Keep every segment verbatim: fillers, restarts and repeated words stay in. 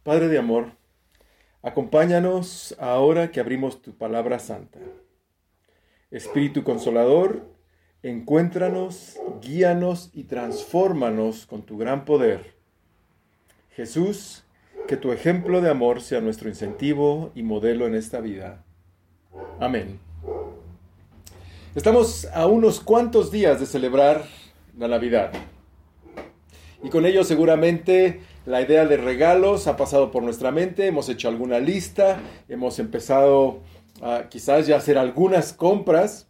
Padre de amor, acompáñanos ahora que abrimos tu palabra santa. Espíritu Consolador, encuéntranos, guíanos y transfórmanos con tu gran poder. Jesús, que tu ejemplo de amor sea nuestro incentivo y modelo en esta vida. Amén. Estamos a unos cuantos días de celebrar la Navidad. Y con ello seguramente la idea de regalos ha pasado por nuestra mente, hemos hecho alguna lista, hemos empezado a quizás ya hacer algunas compras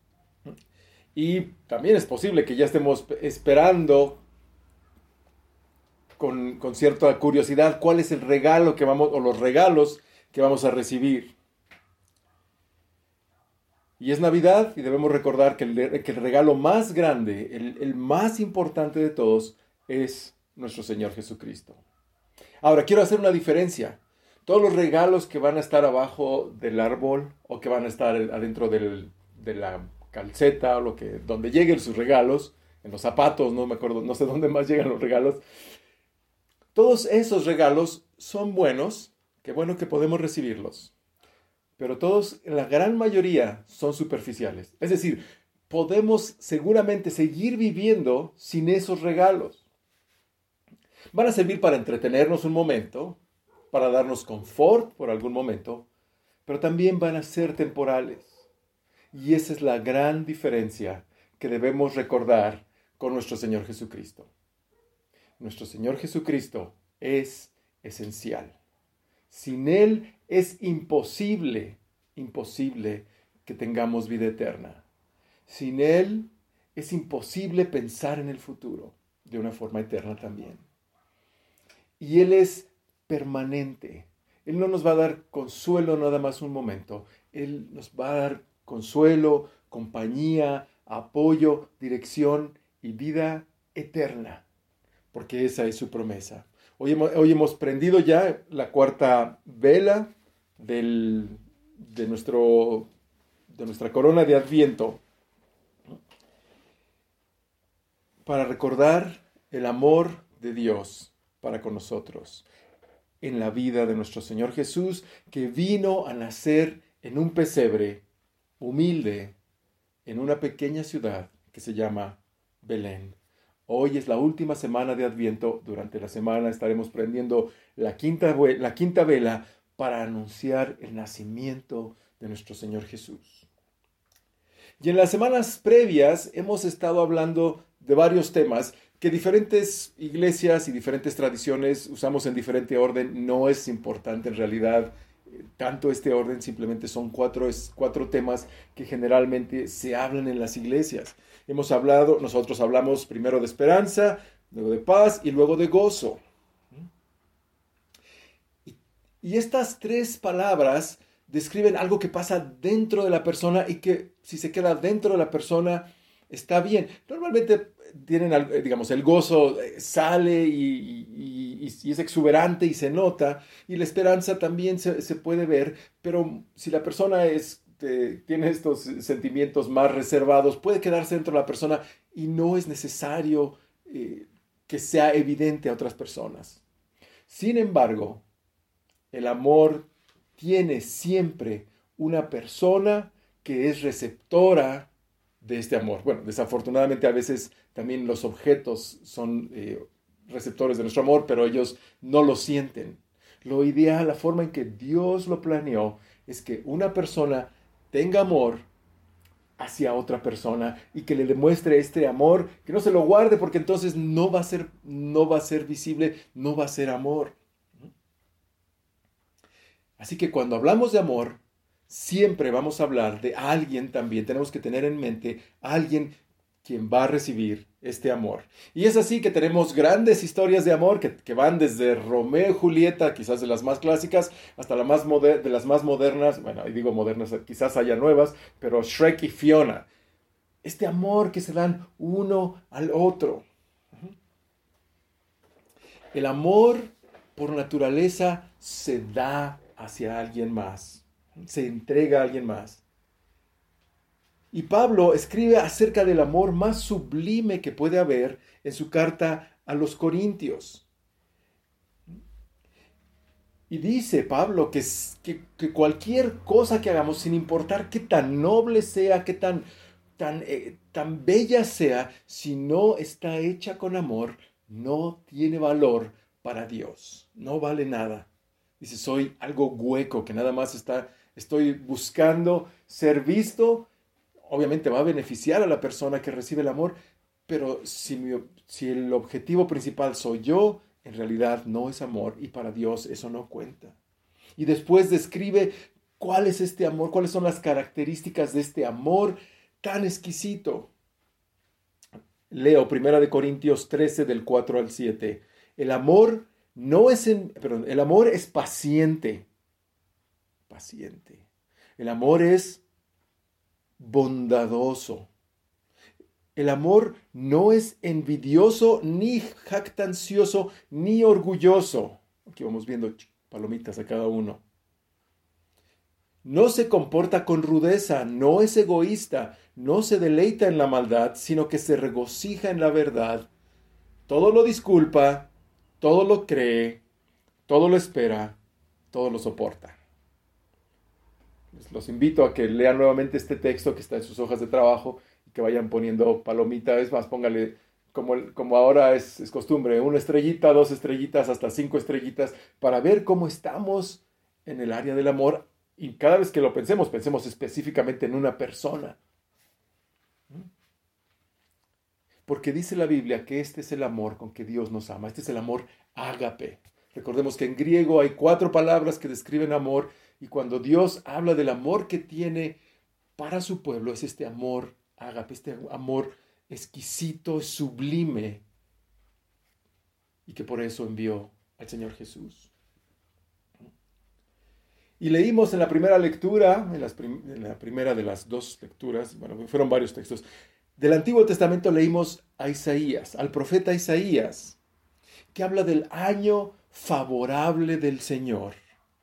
y también es posible que ya estemos esperando con, con cierta curiosidad cuál es el regalo que vamos, o los regalos que vamos a recibir. Y es Navidad y debemos recordar que el, que el regalo más grande, el, el más importante de todos, es nuestro Señor Jesucristo. Ahora, quiero hacer una diferencia. Todos los regalos que van a estar abajo del árbol o que van a estar adentro del, de la calceta o lo que, donde lleguen sus regalos, en los zapatos, no me acuerdo, no sé dónde más llegan los regalos. Todos esos regalos son buenos, qué bueno que podemos recibirlos. Pero todos, la gran mayoría, son superficiales. Es decir, podemos seguramente seguir viviendo sin esos regalos. Van a servir para entretenernos un momento, para darnos confort por algún momento, pero también van a ser temporales. Y esa es la gran diferencia que debemos recordar con nuestro Señor Jesucristo. Nuestro Señor Jesucristo es esencial. Sin Él es imposible, imposible que tengamos vida eterna. Sin Él es imposible pensar en el futuro de una forma eterna también. Y Él es permanente. Él no nos va a dar consuelo nada más un momento. Él nos va a dar consuelo, compañía, apoyo, dirección y vida eterna. Porque esa es su promesa. Hoy hemos, hoy hemos prendido ya la cuarta vela del, de, nuestro, de nuestra corona de Adviento para recordar el amor de Dios para con nosotros en la vida de nuestro Señor Jesús, que vino a nacer en un pesebre humilde en una pequeña ciudad que se llama Belén. Hoy es la última semana de Adviento. Durante la semana estaremos prendiendo la quinta, la quinta vela para anunciar el nacimiento de nuestro Señor Jesús. Y en las semanas previas hemos estado hablando de varios temas que diferentes iglesias y diferentes tradiciones usamos en diferente orden. No es importante en realidad tanto este orden, simplemente son cuatro, cuatro temas que generalmente se hablan en las iglesias. Hemos hablado, nosotros hablamos primero de esperanza, luego de paz y luego de gozo. Y, y estas tres palabras describen algo que pasa dentro de la persona y que si se queda dentro de la persona está bien. Normalmente tienen, digamos, el gozo sale y, y, y, y es exuberante y se nota, y la esperanza también se, se puede ver, pero si la persona es, eh, tiene estos sentimientos más reservados, puede quedarse dentro de la persona y no es necesario eh, que sea evidente a otras personas. Sin embargo, el amor tiene siempre una persona que es receptora de este amor. Bueno, desafortunadamente a veces también los objetos son eh, receptores de nuestro amor, pero ellos no lo sienten. Lo ideal, la forma en que Dios lo planeó, es que una persona tenga amor hacia otra persona y que le demuestre este amor, que no se lo guarde porque entonces no va a ser, no va a ser visible, no va a ser amor. Así que cuando hablamos de amor, siempre vamos a hablar de alguien también. Tenemos que tener en mente a alguien quien va a recibir este amor. Y es así que tenemos grandes historias de amor que, que van desde Romeo y Julieta, quizás de las más clásicas, hasta la más moder- de las más modernas. Bueno, y digo modernas, quizás haya nuevas, pero Shrek y Fiona. Este amor que se dan uno al otro. El amor por naturaleza se da hacia alguien más. Se entrega a alguien más. Y Pablo escribe acerca del amor más sublime que puede haber en su carta a los Corintios. Y dice Pablo que, que, que cualquier cosa que hagamos, sin importar qué tan noble sea, qué tan, tan, eh, tan bella sea, si no está hecha con amor, no tiene valor para Dios. No vale nada. Dice, soy algo hueco que nada más está, estoy buscando ser visto. Obviamente va a beneficiar a la persona que recibe el amor, pero si, mi, si el objetivo principal soy yo, en realidad no es amor y para Dios eso no cuenta. Y después describe cuál es este amor, cuáles son las características de este amor tan exquisito. Leo primera de Corintios trece del cuatro al siete. El amor no es en, perdón, el amor es paciente. Paciente. El amor es bondadoso. El amor no es envidioso, ni jactancioso, ni orgulloso. Aquí vamos viendo palomitas a cada uno. No se comporta con rudeza, no es egoísta, no se deleita en la maldad, sino que se regocija en la verdad. Todo lo disculpa, todo lo cree, todo lo espera, todo lo soporta. Los invito a que lean nuevamente este texto que está en sus hojas de trabajo y que vayan poniendo palomita. Es más, póngale, como, como ahora es, es costumbre, una estrellita, dos estrellitas, hasta cinco estrellitas, para ver cómo estamos en el área del amor. Y cada vez que lo pensemos, pensemos específicamente en una persona. Porque dice la Biblia que este es el amor con que Dios nos ama. Este es el amor ágape. Recordemos que en griego hay cuatro palabras que describen amor. Y cuando Dios habla del amor que tiene para su pueblo, es este amor ágape, este amor exquisito, sublime. Y que por eso envió al Señor Jesús. Y leímos en la primera lectura, en, las prim- en la primera de las dos lecturas, bueno, fueron varios textos, del Antiguo Testamento leímos a Isaías, al profeta Isaías, que habla del año favorable del Señor.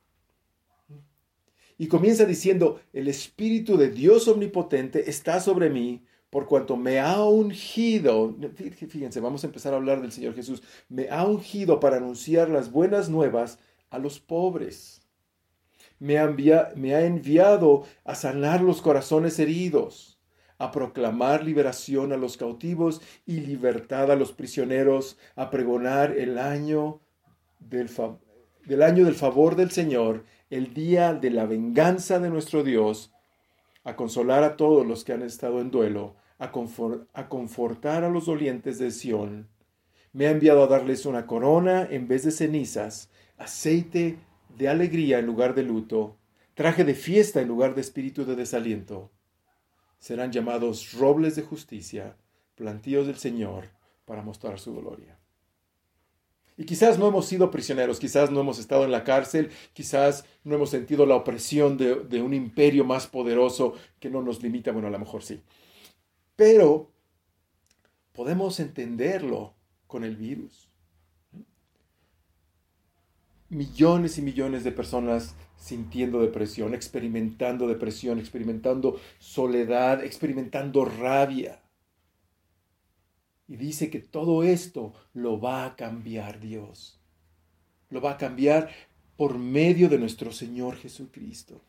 Y comienza diciendo, el Espíritu de Dios Omnipotente está sobre mí, por cuanto me ha ungido, fíjense, vamos a empezar a hablar del Señor Jesús, me ha ungido para anunciar las buenas nuevas a los pobres. Me ha, envia, me ha enviado a sanar los corazones heridos, a proclamar liberación a los cautivos y libertad a los prisioneros, a pregonar el año del, fa, del año del favor del Señor, el día de la venganza de nuestro Dios, a consolar a todos los que han estado en duelo, a, confort, a confortar a los dolientes de Sión. Me ha enviado a darles una corona en vez de cenizas, aceite de alegría en lugar de luto, traje de fiesta en lugar de espíritu de desaliento. Serán llamados robles de justicia, plantíos del Señor, para mostrar su gloria. Y quizás no hemos sido prisioneros, quizás no hemos estado en la cárcel, quizás no hemos sentido la opresión de, de un imperio más poderoso que no nos limita, bueno, a lo mejor sí. Pero podemos entenderlo con el virus. Millones y millones de personas sintiendo depresión, experimentando depresión, experimentando soledad, experimentando rabia. Y dice que todo esto lo va a cambiar Dios. Lo va a cambiar por medio de nuestro Señor Jesucristo.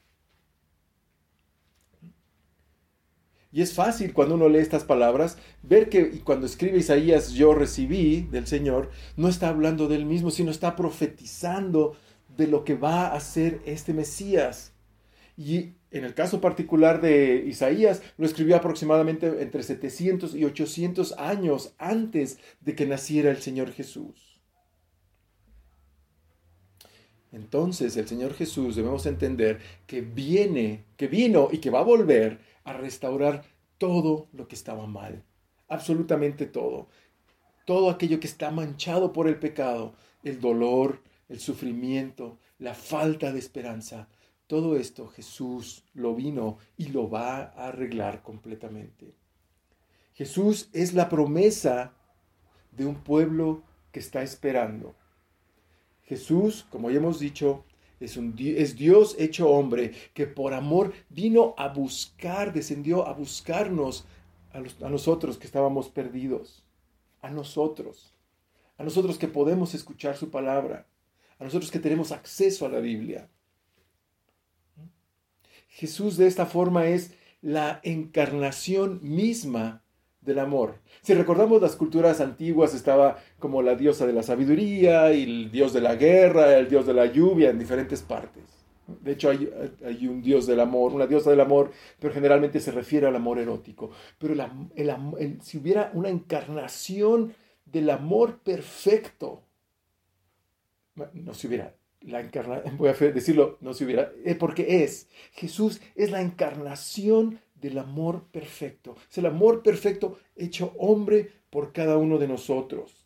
Y es fácil cuando uno lee estas palabras ver que cuando escribe Isaías, yo recibí del Señor, no está hablando del mismo, sino está profetizando de lo que va a hacer este Mesías. Y en el caso particular de Isaías, lo escribió aproximadamente entre setecientos y ochocientos años antes de que naciera el Señor Jesús. Entonces, el Señor Jesús debemos entender que viene, que vino y que va a volver a restaurar todo lo que estaba mal. Absolutamente todo. Todo aquello que está manchado por el pecado, el dolor, el sufrimiento, la falta de esperanza. Todo esto Jesús lo vino y lo va a arreglar completamente. Jesús es la promesa de un pueblo que está esperando. Jesús, como ya hemos dicho, es, un, es Dios hecho hombre, que por amor vino a buscar, descendió a buscarnos, a, los, a nosotros que estábamos perdidos, a nosotros, a nosotros que podemos escuchar su palabra, a nosotros que tenemos acceso a la Biblia. Jesús de esta forma es la encarnación misma del amor. Si recordamos las culturas antiguas, estaba como la diosa de la sabiduría, y el dios de la guerra, el dios de la lluvia en diferentes partes. De hecho, hay, hay un dios del amor, una diosa del amor, pero generalmente se refiere al amor erótico. Pero el, el, el, si hubiera una encarnación del amor perfecto, no se hubiera, la encarnación, voy a decirlo, no se hubiera, porque es, Jesús es la encarnación del amor perfecto. Es el amor perfecto hecho hombre por cada uno de nosotros.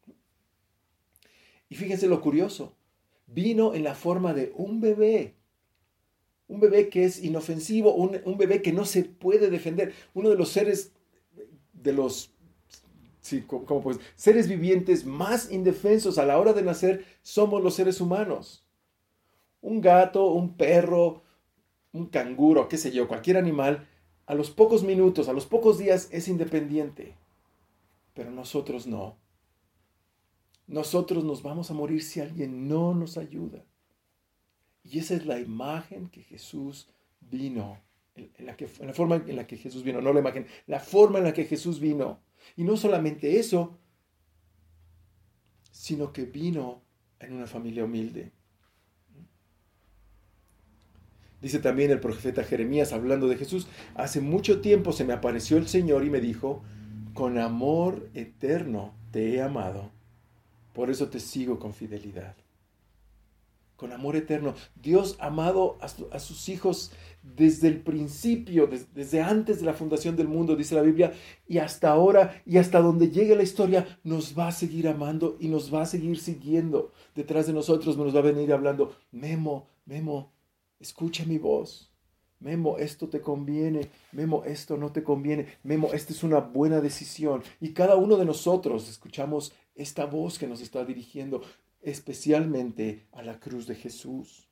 Y fíjense lo curioso. Vino en la forma de un bebé. Un bebé que es inofensivo, un, un bebé que no se puede defender. Uno de los seres, de los sí, como pues, seres vivientes más indefensos a la hora de nacer somos los seres humanos. Un gato, un perro, un canguro, qué sé yo, cualquier animal, a los pocos minutos, a los pocos días es independiente. Pero nosotros no. Nosotros nos vamos a morir si alguien no nos ayuda. Y esa es la imagen que Jesús vino, en la, que, en la forma en la que Jesús vino, no la imagen, la forma en la que Jesús vino. Y no solamente eso, sino que vino en una familia humilde. Dice también el profeta Jeremías, hablando de Jesús, hace mucho tiempo se me apareció el Señor y me dijo, con amor eterno te he amado, por eso te sigo con fidelidad. Con amor eterno. Dios amado a, su, a sus hijos desde el principio, des, desde antes de la fundación del mundo, dice la Biblia, y hasta ahora, y hasta donde llegue la historia, nos va a seguir amando y nos va a seguir siguiendo. Detrás de nosotros nos va a venir hablando, Memo, Memo, escucha mi voz. Memo, esto te conviene. Memo, esto no te conviene. Memo, esta es una buena decisión. Y cada uno de nosotros escuchamos esta voz que nos está dirigiendo, especialmente a la cruz de Jesús.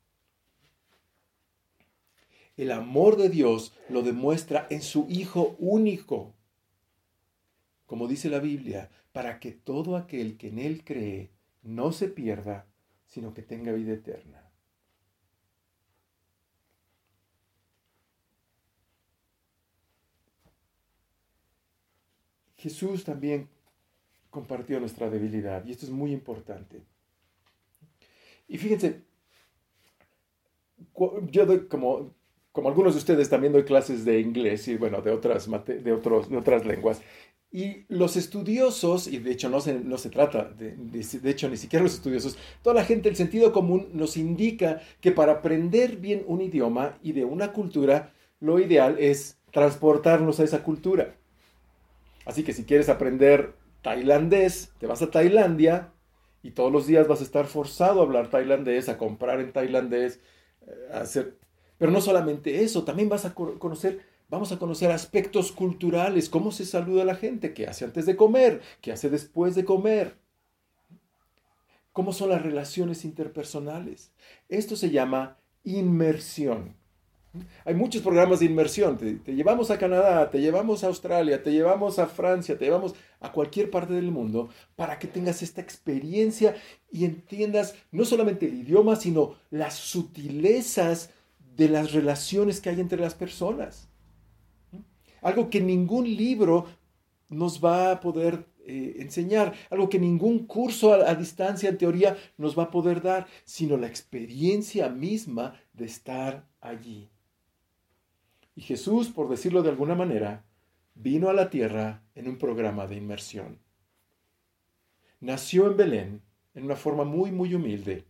El amor de Dios lo demuestra en su Hijo único, como dice la Biblia, para que todo aquel que en Él cree no se pierda, sino que tenga vida eterna. Jesús también compartió nuestra debilidad, y esto es muy importante. Y fíjense, yo doy como, como algunos de ustedes también doy clases de inglés y bueno, de otras, de otros, de otras lenguas. Y los estudiosos, y de hecho no se, no se trata, de, de, de hecho ni siquiera los estudiosos, toda la gente, el sentido común nos indica que para aprender bien un idioma y de una cultura, lo ideal es transportarnos a esa cultura. Así que si quieres aprender tailandés, te vas a Tailandia y todos los días vas a estar forzado a hablar tailandés, a comprar en tailandés, a hacer... Pero no solamente eso, también vas a conocer, vamos a conocer aspectos culturales, cómo se saluda a la gente, qué hace antes de comer, qué hace después de comer, cómo son las relaciones interpersonales. Esto se llama inmersión. Hay muchos programas de inmersión, te, te llevamos a Canadá, te llevamos a Australia, te llevamos a Francia, te llevamos a cualquier parte del mundo para que tengas esta experiencia y entiendas no solamente el idioma, sino las sutilezas de las relaciones que hay entre las personas. Algo que ningún libro nos va a poder eh, enseñar, algo que ningún curso a, a distancia en teoría nos va a poder dar, sino la experiencia misma de estar allí. Y Jesús, por decirlo de alguna manera, vino a la tierra en un programa de inmersión. Nació en Belén en una forma muy, muy humilde.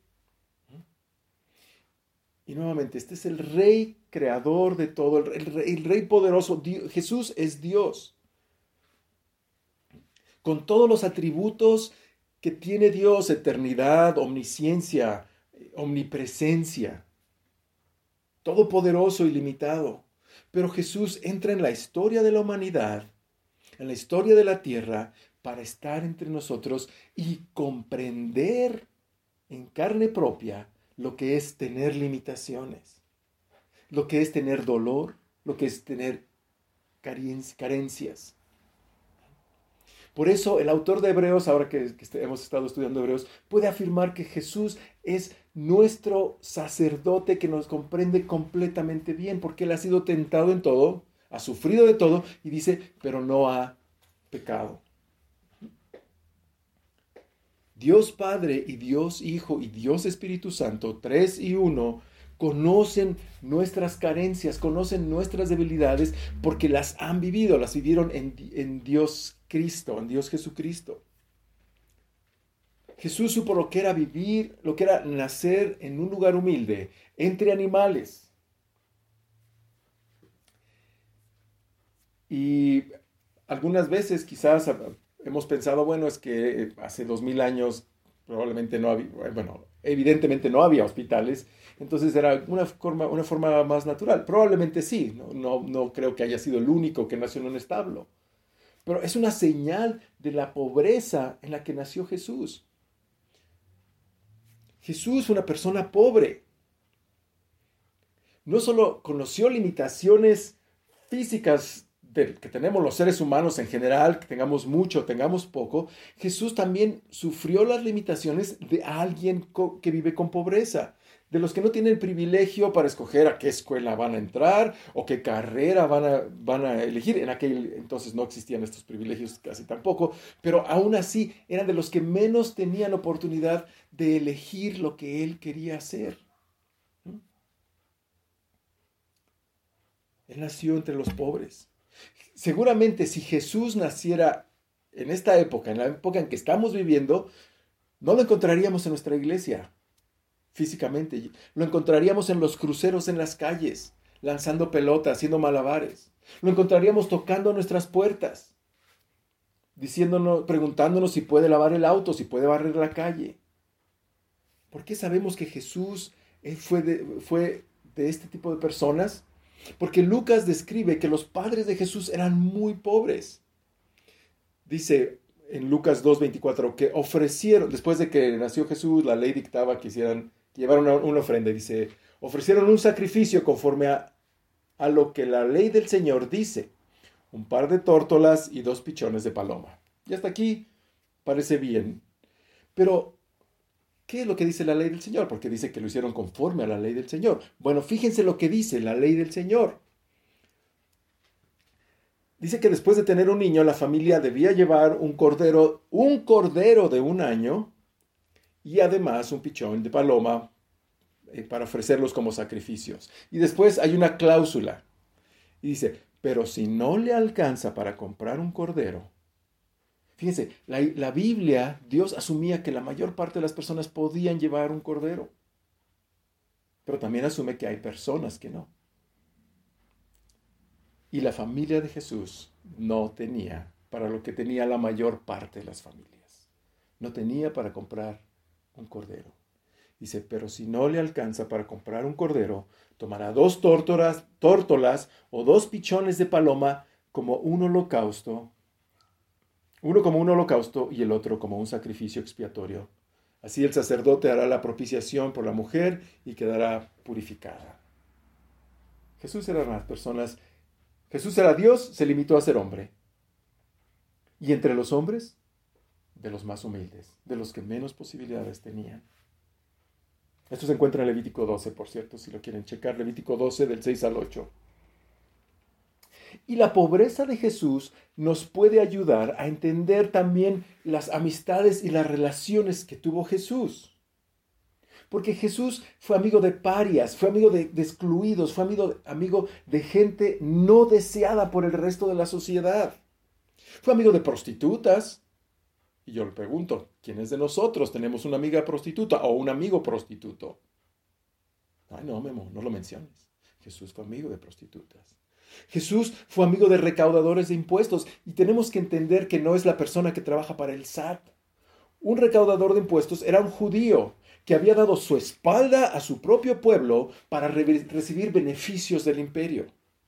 Y nuevamente, este es el Rey creador de todo, el, el, el Rey poderoso. Dios, Jesús es Dios. Con todos los atributos que tiene Dios, eternidad, omnisciencia, omnipresencia. Todopoderoso y limitado. Pero Jesús entra en la historia de la humanidad, en la historia de la tierra, para estar entre nosotros y comprender en carne propia lo que es tener limitaciones, lo que es tener dolor, lo que es tener carencias. Por eso el autor de Hebreos, ahora que, que hemos estado estudiando Hebreos, puede afirmar que Jesús es nuestro sacerdote que nos comprende completamente bien, porque Él ha sido tentado en todo, ha sufrido de todo, y dice, pero no ha pecado. Dios Padre y Dios Hijo y Dios Espíritu Santo, tres y uno, conocen nuestras carencias, conocen nuestras debilidades, porque las han vivido, las vivieron en, en Dios Cristo, en Dios Jesucristo. Jesús supo lo que era vivir, lo que era nacer en un lugar humilde, entre animales. Y algunas veces quizás hemos pensado, bueno, es que hace dos mil años probablemente no había, bueno, evidentemente no había hospitales, entonces era una forma, una forma más natural. Probablemente sí, no, no, no creo que haya sido el único que nació en un establo, pero es una señal de la pobreza en la que nació Jesús. Jesús fue una persona pobre. No solo conoció limitaciones físicas de, que tenemos los seres humanos en general, que tengamos mucho, tengamos poco, Jesús también sufrió las limitaciones de alguien co- que vive con pobreza, de los que no tienen el privilegio para escoger a qué escuela van a entrar o qué carrera van a, van a elegir. En aquel entonces no existían estos privilegios casi tampoco, pero aún así eran de los que menos tenían oportunidad de elegir lo que él quería hacer. Él nació entre los pobres. Seguramente si Jesús naciera en esta época, en la época en que estamos viviendo, no lo encontraríamos en nuestra iglesia físicamente. Lo encontraríamos en los cruceros en las calles, lanzando pelotas, haciendo malabares. Lo encontraríamos tocando nuestras puertas, diciéndonos, preguntándonos si puede lavar el auto, si puede barrer la calle. ¿Por qué sabemos que Jesús fue de, fue de este tipo de personas? Porque Lucas describe que los padres de Jesús eran muy pobres. Dice en Lucas dos veinticuatro que ofrecieron, después de que nació Jesús, la ley dictaba que hicieran, que llevaran una, una ofrenda. Dice, ofrecieron un sacrificio conforme a, a lo que la ley del Señor dice. Un par de tórtolas y dos pichones de paloma. Y hasta aquí parece bien. Pero, ¿qué es lo que dice la ley del Señor? Porque dice que lo hicieron conforme a la ley del Señor. Bueno, fíjense lo que dice la ley del Señor. Dice que después de tener un niño, la familia debía llevar un cordero, un cordero de un año y además un pichón de paloma eh, para ofrecerlos como sacrificios. Y después hay una cláusula. Y dice, pero si no le alcanza para comprar un cordero. Fíjense, la, la Biblia, Dios asumía que la mayor parte de las personas podían llevar un cordero. Pero también asume que hay personas que no. Y la familia de Jesús no tenía para lo que tenía la mayor parte de las familias. No tenía para comprar un cordero. Dice, pero si no le alcanza para comprar un cordero, tomará dos tórtolas, tórtolas o dos pichones de paloma como un holocausto, uno como un holocausto y el otro como un sacrificio expiatorio. Así el sacerdote hará la propiciación por la mujer y quedará purificada. Jesús era las personas Jesús era Dios, se limitó a ser hombre. Y entre los hombres, de los más humildes, de los que menos posibilidades tenían. Esto se encuentra en Levítico doce, por cierto, si lo quieren checar, Levítico doce del seis al ocho. Y la pobreza de Jesús nos puede ayudar a entender también las amistades y las relaciones que tuvo Jesús. Porque Jesús fue amigo de parias, fue amigo de, de excluidos, fue amigo, amigo de gente no deseada por el resto de la sociedad. Fue amigo de prostitutas. Y yo le pregunto, ¿quiénes de nosotros tenemos una amiga prostituta o un amigo prostituto? Ay, no, Memo, no lo menciones. Jesús fue amigo de prostitutas. Jesús fue amigo de recaudadores de impuestos. Y tenemos que entender que no es la persona que trabaja para el S A T. Un recaudador de impuestos era un judío que había dado su espalda a su propio pueblo para re- recibir beneficios del imperio.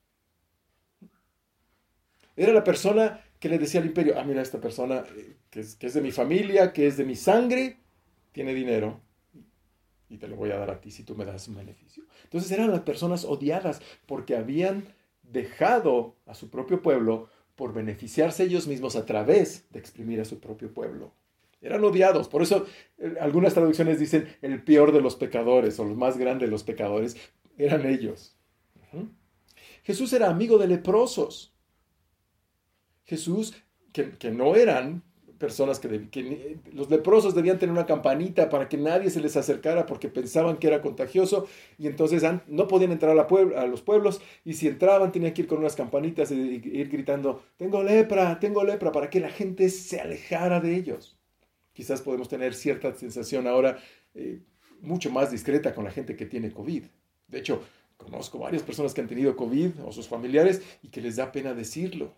Era la persona que le decía al imperio, ah, mira, esta persona eh, que, es, que es de mi familia, que es de mi sangre, tiene dinero y te lo voy a dar a ti si tú me das un beneficio. Entonces eran las personas odiadas porque habían dejado a su propio pueblo por beneficiarse ellos mismos a través de exprimir a su propio pueblo. Eran odiados, por eso eh, algunas traducciones dicen el peor de los pecadores o los más grandes de los pecadores eran ellos. Uh-huh. Jesús era amigo de leprosos. Jesús, que, que no eran personas que, deb- que los leprosos debían tener una campanita para que nadie se les acercara porque pensaban que era contagioso y entonces an- no podían entrar a, la puebl- a los pueblos y si entraban tenían que ir con unas campanitas y, y ir gritando, tengo lepra, tengo lepra, para que la gente se alejara de ellos. Quizás podemos tener cierta sensación ahora eh, mucho más discreta con la gente que tiene COVID. De hecho, conozco varias personas que han tenido COVID o sus familiares y que les da pena decirlo.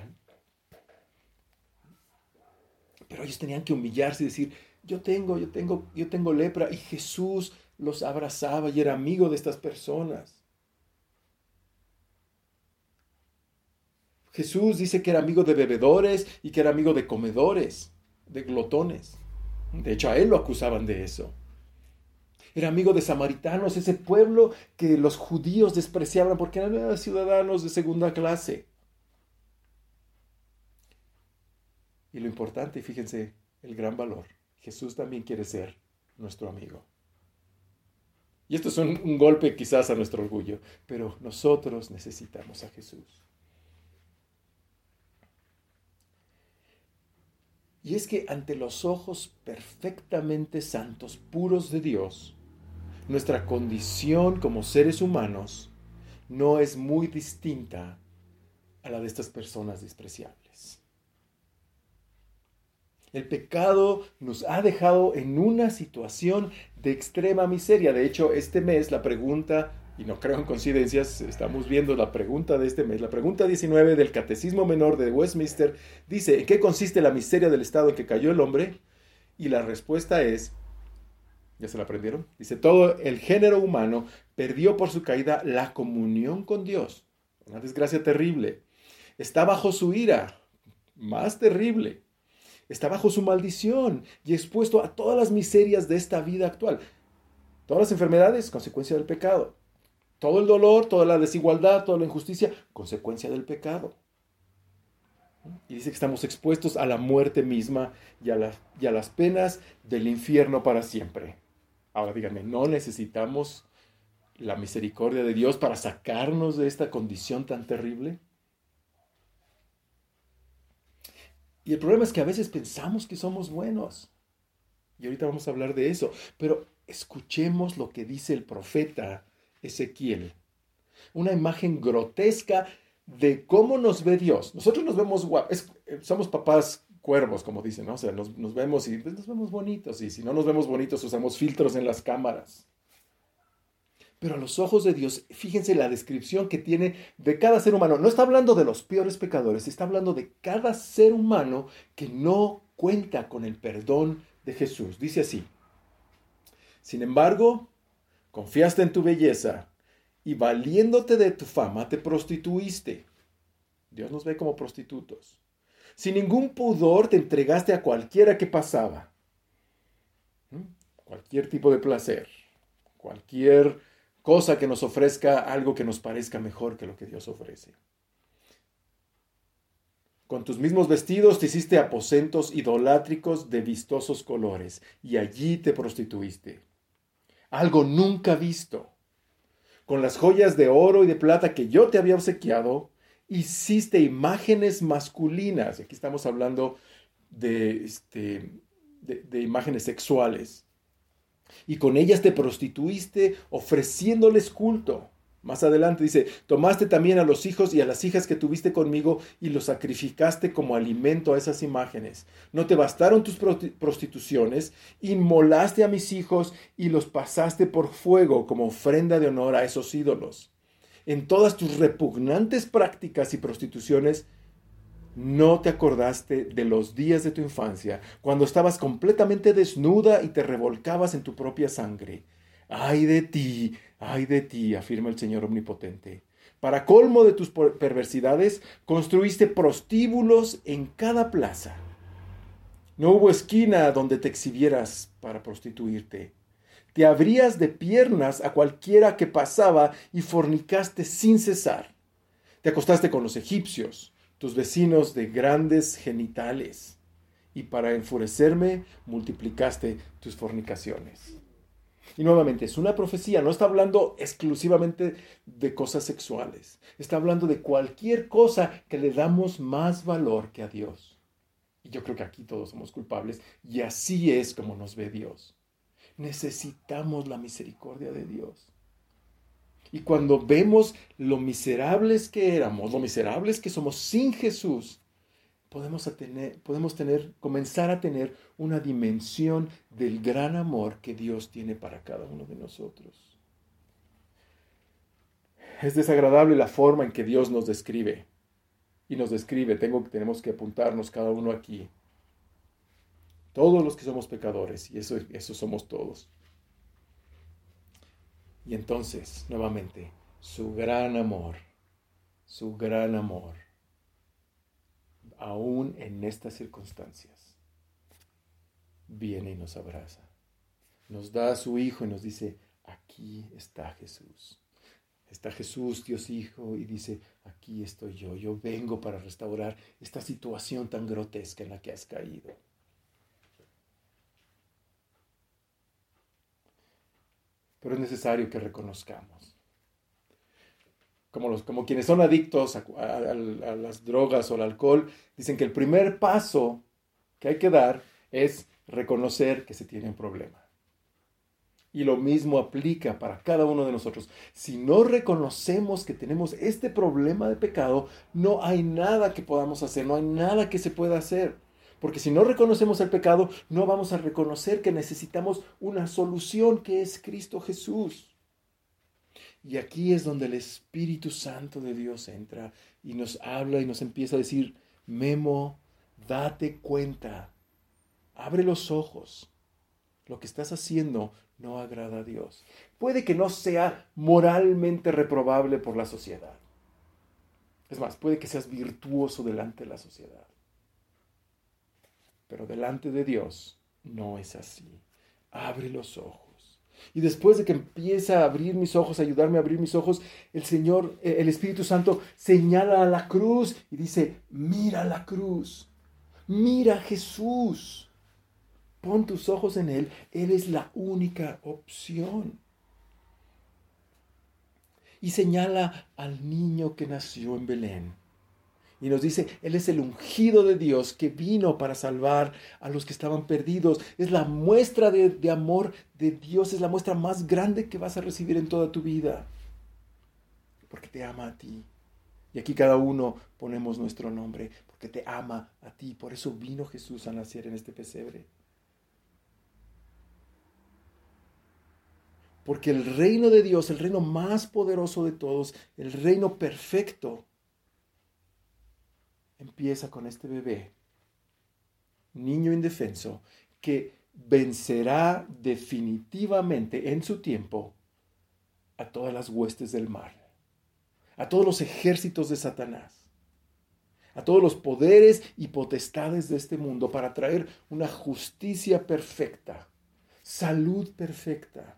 Pero ellos tenían que humillarse y decir, yo tengo, yo tengo, yo tengo lepra. Y Jesús los abrazaba y era amigo de estas personas. Jesús dice que era amigo de bebedores y que era amigo de comedores, de glotones. De hecho, a él lo acusaban de eso. Era amigo de samaritanos, ese pueblo que los judíos despreciaban porque eran ciudadanos de segunda clase. Y lo importante, fíjense, el gran valor. Jesús también quiere ser nuestro amigo. Y esto es un, un golpe quizás a nuestro orgullo, pero nosotros necesitamos a Jesús. Y es que ante los ojos perfectamente santos, puros de Dios, nuestra condición como seres humanos no es muy distinta a la de estas personas despreciables. El pecado nos ha dejado en una situación de extrema miseria. De hecho, este mes la pregunta, y no creo en coincidencias, estamos viendo la pregunta de este mes, la pregunta diecinueve del Catecismo Menor de Westminster dice, ¿en qué consiste la miseria del estado en que cayó el hombre? Y la respuesta es, ¿ya se la aprendieron? Dice, todo el género humano perdió por su caída la comunión con Dios. Una desgracia terrible. Está bajo su ira, más terrible. Está bajo su maldición y expuesto a todas las miserias de esta vida actual. Todas las enfermedades, consecuencia del pecado. Todo el dolor, toda la desigualdad, toda la injusticia, consecuencia del pecado. Y dice que estamos expuestos a la muerte misma y a, la, y a las penas del infierno para siempre. Ahora díganme, ¿no necesitamos la misericordia de Dios para sacarnos de esta condición tan terrible? Y el problema es que a veces pensamos que somos buenos. Y ahorita vamos a hablar de eso. Pero escuchemos lo que dice el profeta Ezequiel. Una imagen grotesca de cómo nos ve Dios. Nosotros nos vemos guapos. Somos papás cuervos, como dicen, ¿no? O sea, nos, nos vemos y pues, nos vemos bonitos. Y si no nos vemos bonitos, usamos filtros en las cámaras. Pero a los ojos de Dios, fíjense la descripción que tiene de cada ser humano. No está hablando de los peores pecadores, está hablando de cada ser humano que no cuenta con el perdón de Jesús. Dice así, sin embargo, confiaste en tu belleza y valiéndote de tu fama te prostituiste. Dios nos ve como prostitutos. Sin ningún pudor te entregaste a cualquiera que pasaba. ¿Mm? Cualquier tipo de placer, cualquier cosa que nos ofrezca algo que nos parezca mejor que lo que Dios ofrece. Con tus mismos vestidos te hiciste aposentos idolátricos de vistosos colores, y allí te prostituiste. Algo nunca visto. Con las joyas de oro y de plata que yo te había obsequiado, hiciste imágenes masculinas. Aquí estamos hablando de, este, de, de imágenes sexuales. Y con ellas te prostituiste ofreciéndoles culto. Más adelante dice, tomaste también a los hijos y a las hijas que tuviste conmigo y los sacrificaste como alimento a esas imágenes. No te bastaron tus prostituciones, inmolaste a mis hijos y los pasaste por fuego como ofrenda de honor a esos ídolos. En todas tus repugnantes prácticas y prostituciones, no te acordaste de los días de tu infancia, cuando estabas completamente desnuda y te revolcabas en tu propia sangre. ¡Ay de ti! ¡Ay de ti!, afirma el Señor Omnipotente. Para colmo de tus perversidades, construiste prostíbulos en cada plaza. No hubo esquina donde te exhibieras para prostituirte. Te abrías de piernas a cualquiera que pasaba y fornicaste sin cesar. Te acostaste con los egipcios. tus vecinos de grandes genitales, y para enfurecerme multiplicaste tus fornicaciones. Y nuevamente, es una profecía, no está hablando exclusivamente de cosas sexuales, está hablando de cualquier cosa que le damos más valor que a Dios. Y yo creo que aquí todos somos culpables, y así es como nos ve Dios. Necesitamos la misericordia de Dios. Y cuando vemos lo miserables que éramos, lo miserables que somos sin Jesús, podemos, tener, podemos tener, comenzar a tener una dimensión del gran amor que Dios tiene para cada uno de nosotros. Es desagradable la forma en que Dios nos describe. Y nos describe, tengo, tenemos que apuntarnos cada uno aquí. Todos los que somos pecadores, y eso, eso somos todos. Y entonces, nuevamente, su gran amor, su gran amor, aún en estas circunstancias, viene y nos abraza. Nos da a su Hijo y nos dice, aquí está Jesús. Está Jesús, Dios Hijo, y dice, aquí estoy yo. Yo vengo para restaurar esta situación tan grotesca en la que has caído. Pero es necesario que reconozcamos. Como, los, como quienes son adictos a, a, a las drogas o al alcohol, dicen que el primer paso que hay que dar es reconocer que se tiene un problema. Y lo mismo aplica para cada uno de nosotros. Si no reconocemos que tenemos este problema de pecado, no hay nada que podamos hacer, no hay nada que se pueda hacer. Porque si no reconocemos el pecado, no vamos a reconocer que necesitamos una solución que es Cristo Jesús. Y aquí es donde el Espíritu Santo de Dios entra y nos habla y nos empieza a decir, Memo, date cuenta, abre los ojos. Lo que estás haciendo no agrada a Dios. Puede que no sea moralmente reprobable por la sociedad. Es más, puede que seas virtuoso delante de la sociedad. Pero delante de Dios no es así. Abre los ojos. Y después de que empieza a abrir mis ojos, a ayudarme a abrir mis ojos, el Señor, el Espíritu Santo señala a la cruz y dice, mira la cruz, mira a Jesús. Pon tus ojos en Él, Él es la única opción. Y señala al niño que nació en Belén. Y nos dice, Él es el ungido de Dios que vino para salvar a los que estaban perdidos. Es la muestra de, de amor de Dios, es la muestra más grande que vas a recibir en toda tu vida. Porque te ama a ti. Y aquí cada uno ponemos nuestro nombre, porque te ama a ti. Por eso vino Jesús a nacer en este pesebre. Porque el reino de Dios, el reino más poderoso de todos, el reino perfecto, empieza con este bebé, niño indefenso, que vencerá definitivamente en su tiempo a todas las huestes del mal, a todos los ejércitos de Satanás, a todos los poderes y potestades de este mundo para traer una justicia perfecta, salud perfecta.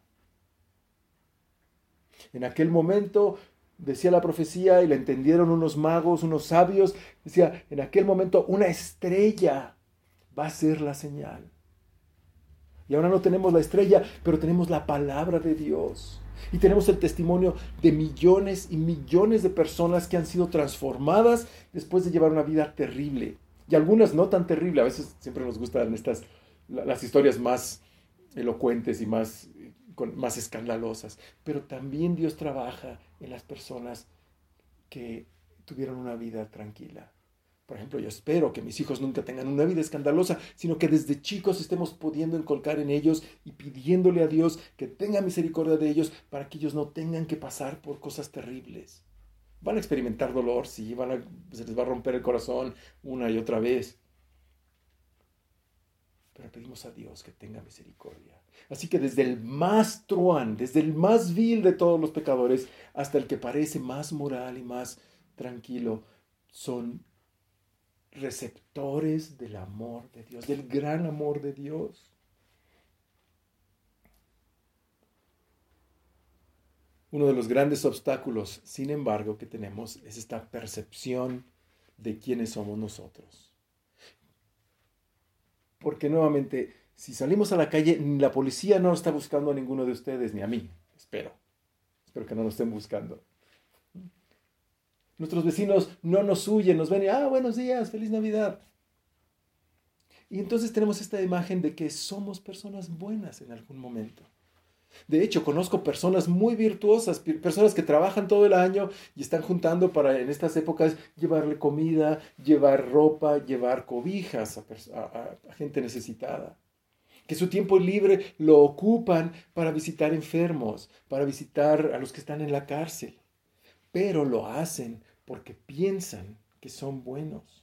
En aquel momento, decía la profecía, y la entendieron unos magos, unos sabios, decía, en aquel momento una estrella va a ser la señal. Y ahora no tenemos la estrella, pero tenemos la palabra de Dios. Y tenemos el testimonio de millones y millones de personas que han sido transformadas después de llevar una vida terrible. Y algunas no tan terrible. A veces siempre nos gustan estas, las historias más elocuentes y más, más escandalosas. Pero también Dios trabaja en las personas que tuvieron una vida tranquila. Por ejemplo, yo espero que mis hijos nunca tengan una vida escandalosa, sino que desde chicos estemos pudiendo inculcar en ellos y pidiéndole a Dios que tenga misericordia de ellos para que ellos no tengan que pasar por cosas terribles. Van a experimentar dolor, sí, van a, se les va a romper el corazón una y otra vez. Pero pedimos a Dios que tenga misericordia. Así que desde el más truán, desde el más vil de todos los pecadores, hasta el que parece más moral y más tranquilo, son receptores del amor de Dios, del gran amor de Dios. Uno de los grandes obstáculos, sin embargo, que tenemos es esta percepción de quiénes somos nosotros. Porque nuevamente, si salimos a la calle, la policía no está buscando a ninguno de ustedes, ni a mí, espero. Espero que no nos estén buscando. Nuestros vecinos no nos huyen, nos ven y, ah, buenos días, feliz Navidad. Y entonces tenemos esta imagen de que somos personas buenas en algún momento. De hecho, conozco personas muy virtuosas, personas que trabajan todo el año y están juntando para en estas épocas llevarle comida, llevar ropa, llevar cobijas a, a, a gente necesitada. Que su tiempo libre lo ocupan para visitar enfermos, para visitar a los que están en la cárcel. Pero lo hacen porque piensan que son buenos.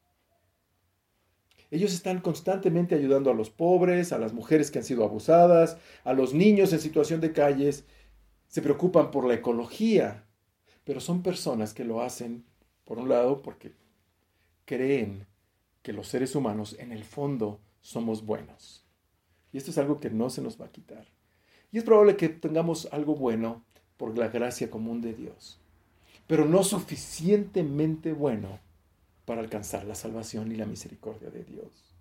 Ellos están constantemente ayudando a los pobres, a las mujeres que han sido abusadas, a los niños en situación de calles. Se preocupan por la ecología, pero son personas que lo hacen, por un lado, porque creen que los seres humanos en el fondo somos buenos. Y esto es algo que no se nos va a quitar. Y es probable que tengamos algo bueno por la gracia común de Dios, pero no suficientemente bueno para alcanzar la salvación y la misericordia de Dios.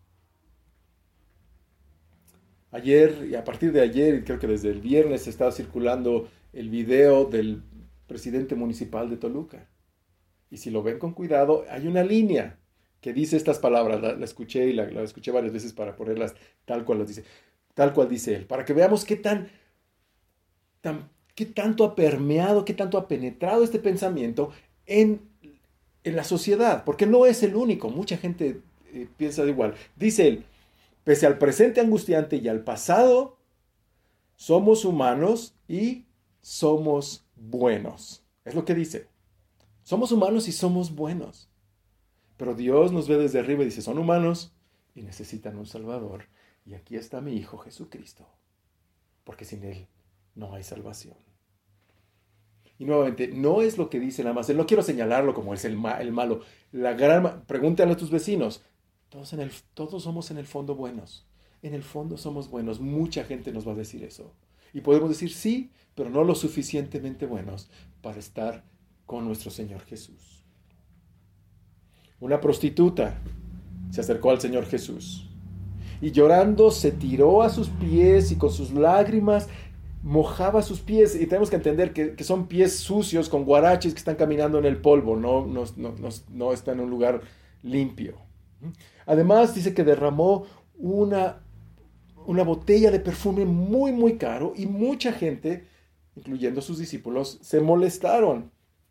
Ayer, y a partir de ayer, y creo que desde el viernes, estaba circulando el video del presidente municipal de Toluca. Y si lo ven con cuidado, hay una línea que dice estas palabras. La, la escuché y la, la escuché varias veces para ponerlas tal cual las dice. Tal cual dice él. Para que veamos qué tan, tan, qué tanto ha permeado, qué tanto ha penetrado este pensamiento en en la sociedad, porque no es el único, mucha gente eh, piensa de igual. Dice él, pese al presente angustiante y al pasado, somos humanos y somos buenos. Es lo que dice. Somos humanos y somos buenos. Pero Dios nos ve desde arriba y dice, son humanos y necesitan un Salvador. Y aquí está mi Hijo Jesucristo, porque sin Él no hay salvación. Y nuevamente, no es lo que dice nada más. No quiero señalarlo como es el, ma, el malo. La gran, pregúntale a tus vecinos. Todos, en el, todos somos en el fondo buenos. En el fondo somos buenos. Mucha gente nos va a decir eso. Y podemos decir sí, pero no lo suficientemente buenos para estar con nuestro Señor Jesús. Una prostituta se acercó al Señor Jesús y llorando se tiró a sus pies y con sus lágrimas mojaba sus pies, y tenemos que entender que, que son pies sucios con guaraches que están caminando en el polvo, no, no, no, no, no está en un lugar limpio. Además dice que derramó una, una botella de perfume muy muy caro y mucha gente, incluyendo sus discípulos, se molestaron.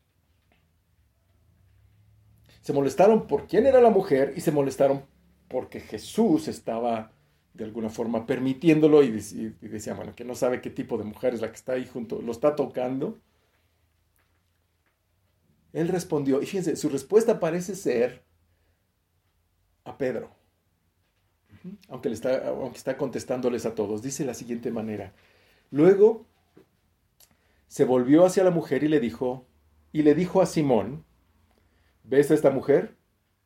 Se molestaron por quién era la mujer y se molestaron porque Jesús estaba de alguna forma permitiéndolo y, y, y decía, bueno, que no sabe qué tipo de mujer es la que está ahí junto, lo está tocando. Él respondió, y fíjense, su respuesta parece ser a Pedro, aunque, le está, aunque está contestándoles a todos. Dice de la siguiente manera, luego se volvió hacia la mujer y le dijo, y le dijo a Simón, ¿ves a esta mujer?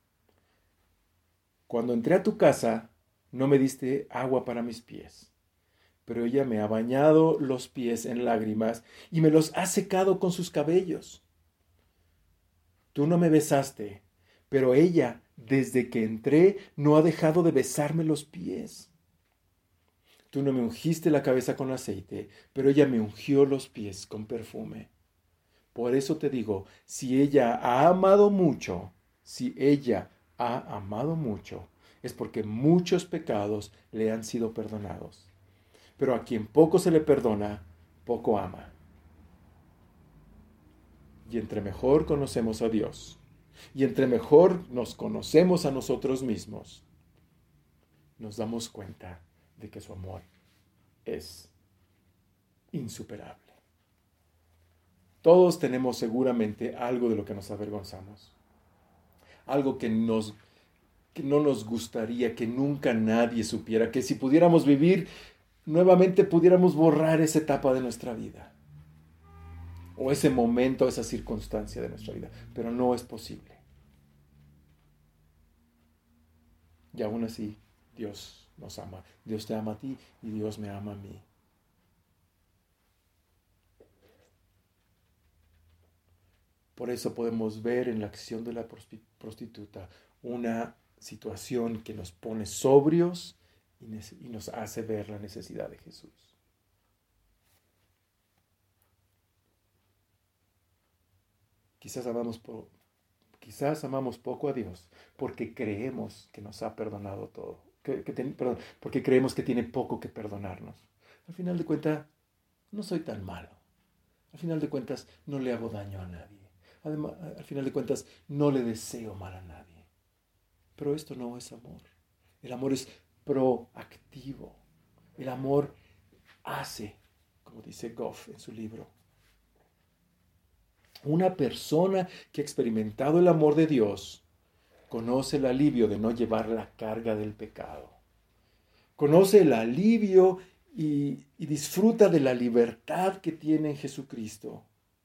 Cuando entré a tu casa, no me diste agua para mis pies, pero ella me ha bañado los pies en lágrimas y me los ha secado con sus cabellos. Tú no me besaste, pero ella, desde que entré, no ha dejado de besarme los pies. Tú no me ungiste la cabeza con aceite, pero ella me ungió los pies con perfume. Por eso te digo, si ella ha amado mucho, si ella ha amado mucho, es porque muchos pecados le han sido perdonados. Pero a quien poco se le perdona, poco ama. Y entre mejor conocemos a Dios, y entre mejor nos conocemos a nosotros mismos, nos damos cuenta de que su amor es insuperable. Todos tenemos seguramente algo de lo que nos avergonzamos, algo que nos que no nos gustaría que nunca nadie supiera, que si pudiéramos vivir nuevamente pudiéramos borrar esa etapa de nuestra vida, o ese momento, esa circunstancia de nuestra vida, pero no es posible. Y aún así, Dios nos ama, Dios te ama a ti y Dios me ama a mí. Por eso podemos ver en la acción de la prostituta una situación que nos pone sobrios y nos hace ver la necesidad de Jesús. Quizás amamos, po- quizás amamos poco a Dios porque creemos que nos ha perdonado todo. Que, que ten, perdón, porque creemos que tiene poco que perdonarnos. Al final de cuentas, no soy tan malo. Al final de cuentas, no le hago daño a nadie. Además, al final de cuentas, no le deseo mal a nadie. Pero esto no es amor. El amor es proactivo. El amor hace, como dice Goff en su libro. Una persona que ha experimentado el amor de Dios conoce el alivio de no llevar la carga del pecado. Conoce el alivio y, y disfruta de la libertad que tiene en Jesucristo.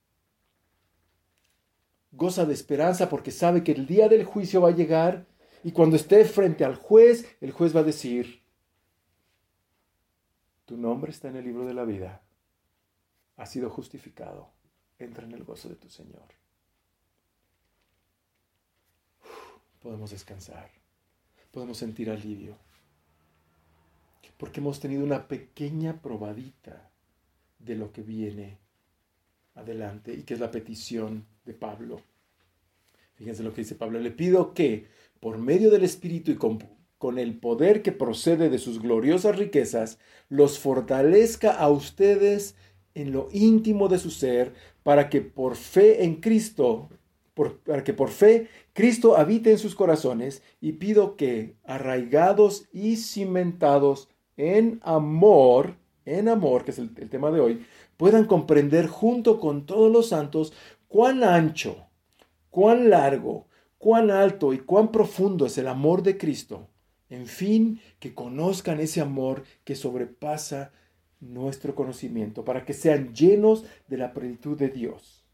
Goza de esperanza porque sabe que el día del juicio va a llegar y cuando esté frente al juez, el juez va a decir: tu nombre está en el libro de la vida, has sido justificado, entra en el gozo de tu Señor. Podemos descansar, podemos sentir alivio, porque hemos tenido una pequeña probadita de lo que viene adelante y que es la petición de Pablo. Fíjense lo que dice Pablo: le pido que, por medio del Espíritu y con, con el poder que procede de sus gloriosas riquezas, los fortalezca a ustedes en lo íntimo de su ser, para que por fe en Cristo, por, para que por fe Cristo habite en sus corazones, y pido que, arraigados y cimentados en amor, en amor, que es el, el tema de hoy, puedan comprender junto con todos los santos cuán ancho, cuán largo, cuán alto y cuán profundo es el amor de Cristo. En fin, que conozcan ese amor que sobrepasa nuestro conocimiento, para que sean llenos de la plenitud de Dios.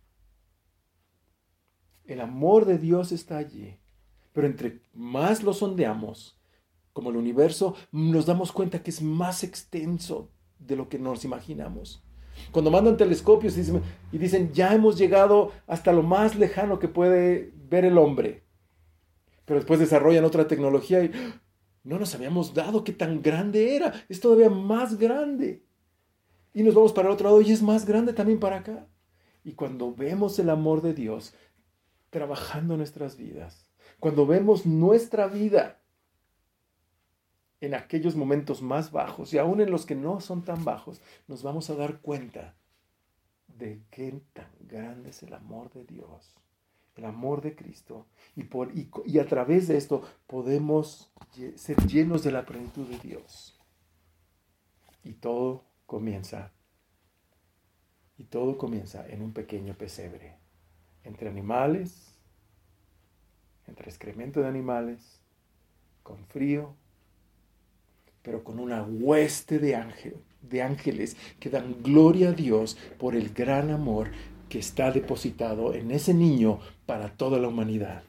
El amor de Dios está allí, pero entre más lo sondeamos, como el universo, nos damos cuenta que es más extenso de lo que nos imaginamos. Cuando mandan telescopios y dicen, y dicen, ya hemos llegado hasta lo más lejano que puede ver el hombre, pero después desarrollan otra tecnología y no nos habíamos dado qué tan grande era, es todavía más grande. Y nos vamos para el otro lado y es más grande también para acá. Y cuando vemos el amor de Dios trabajando en nuestras vidas, cuando vemos nuestra vida en aquellos momentos más bajos y aún en los que no son tan bajos, nos vamos a dar cuenta de qué tan grande es el amor de Dios, el amor de Cristo. Y, por, y, y a través de esto podemos ser llenos de la plenitud de Dios. Y todo comienza, y todo comienza en un pequeño pesebre, entre animales, entre excremento de animales, con frío, pero con una hueste de, ángel, de ángeles que dan gloria a Dios por el gran amor que está depositado en ese niño para toda la humanidad.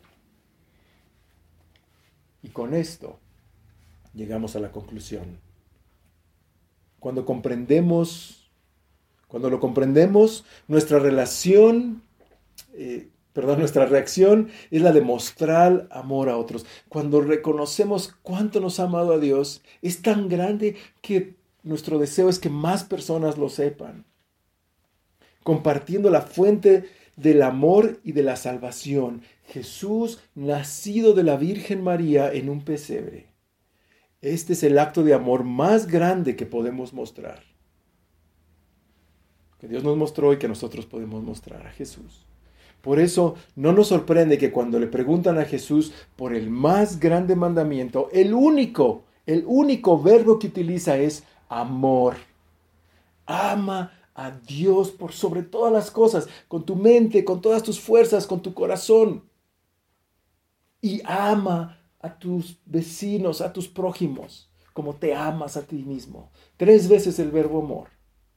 Y con esto llegamos a la conclusión. Cuando comprendemos, cuando lo comprendemos, nuestra relación, eh, perdón, nuestra reacción es la de mostrar amor a otros. Cuando reconocemos cuánto nos ha amado a Dios, es tan grande que nuestro deseo es que más personas lo sepan. Compartiendo la fuente del amor y de la salvación, Jesús, nacido de la Virgen María en un pesebre. Este es el acto de amor más grande que podemos mostrar. Que Dios nos mostró y que nosotros podemos mostrar a Jesús. Por eso no nos sorprende que cuando le preguntan a Jesús por el más grande mandamiento, el único, el único verbo que utiliza es amor. Ama a Dios por sobre todas las cosas, con tu mente, con todas tus fuerzas, con tu corazón. Y ama a tus vecinos, a tus prójimos, como te amas a ti mismo. Tres veces el verbo amor,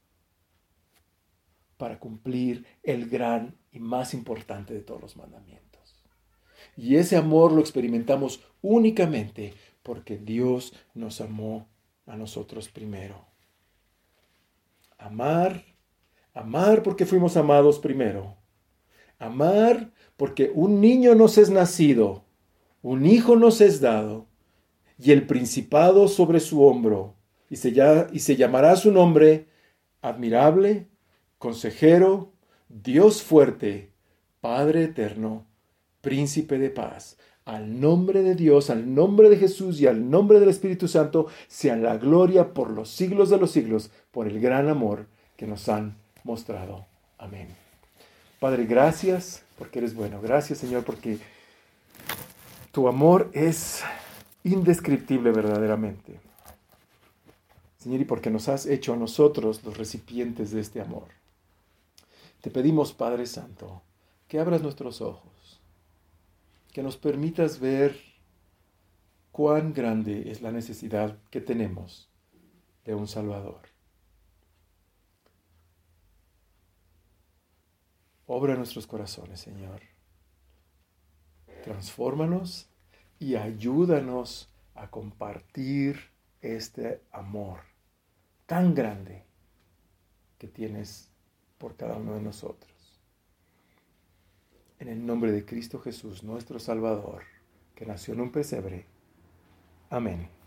para cumplir el gran y más importante de todos los mandamientos. Y ese amor lo experimentamos únicamente porque Dios nos amó a nosotros primero. Amar, amar porque fuimos amados primero. Amar porque un niño nos es nacido, un hijo nos es dado, y el principado sobre su hombro, y se, ya, y se llamará su nombre admirable, consejero, Dios fuerte, Padre eterno, príncipe de paz. Al nombre de Dios, al nombre de Jesús y al nombre del Espíritu Santo, sea la gloria por los siglos de los siglos, por el gran amor que nos han mostrado. Amén. Padre, gracias porque eres bueno. Gracias, Señor, porque tu amor es indescriptible verdaderamente. Señor, y porque nos has hecho a nosotros los recipientes de este amor. Te pedimos, Padre Santo, que abras nuestros ojos, que nos permitas ver cuán grande es la necesidad que tenemos de un Salvador. Obra en nuestros corazones, Señor. Transfórmanos y ayúdanos a compartir este amor tan grande que tienes por cada uno de nosotros. En el nombre de Cristo Jesús, nuestro Salvador, que nació en un pesebre. Amén.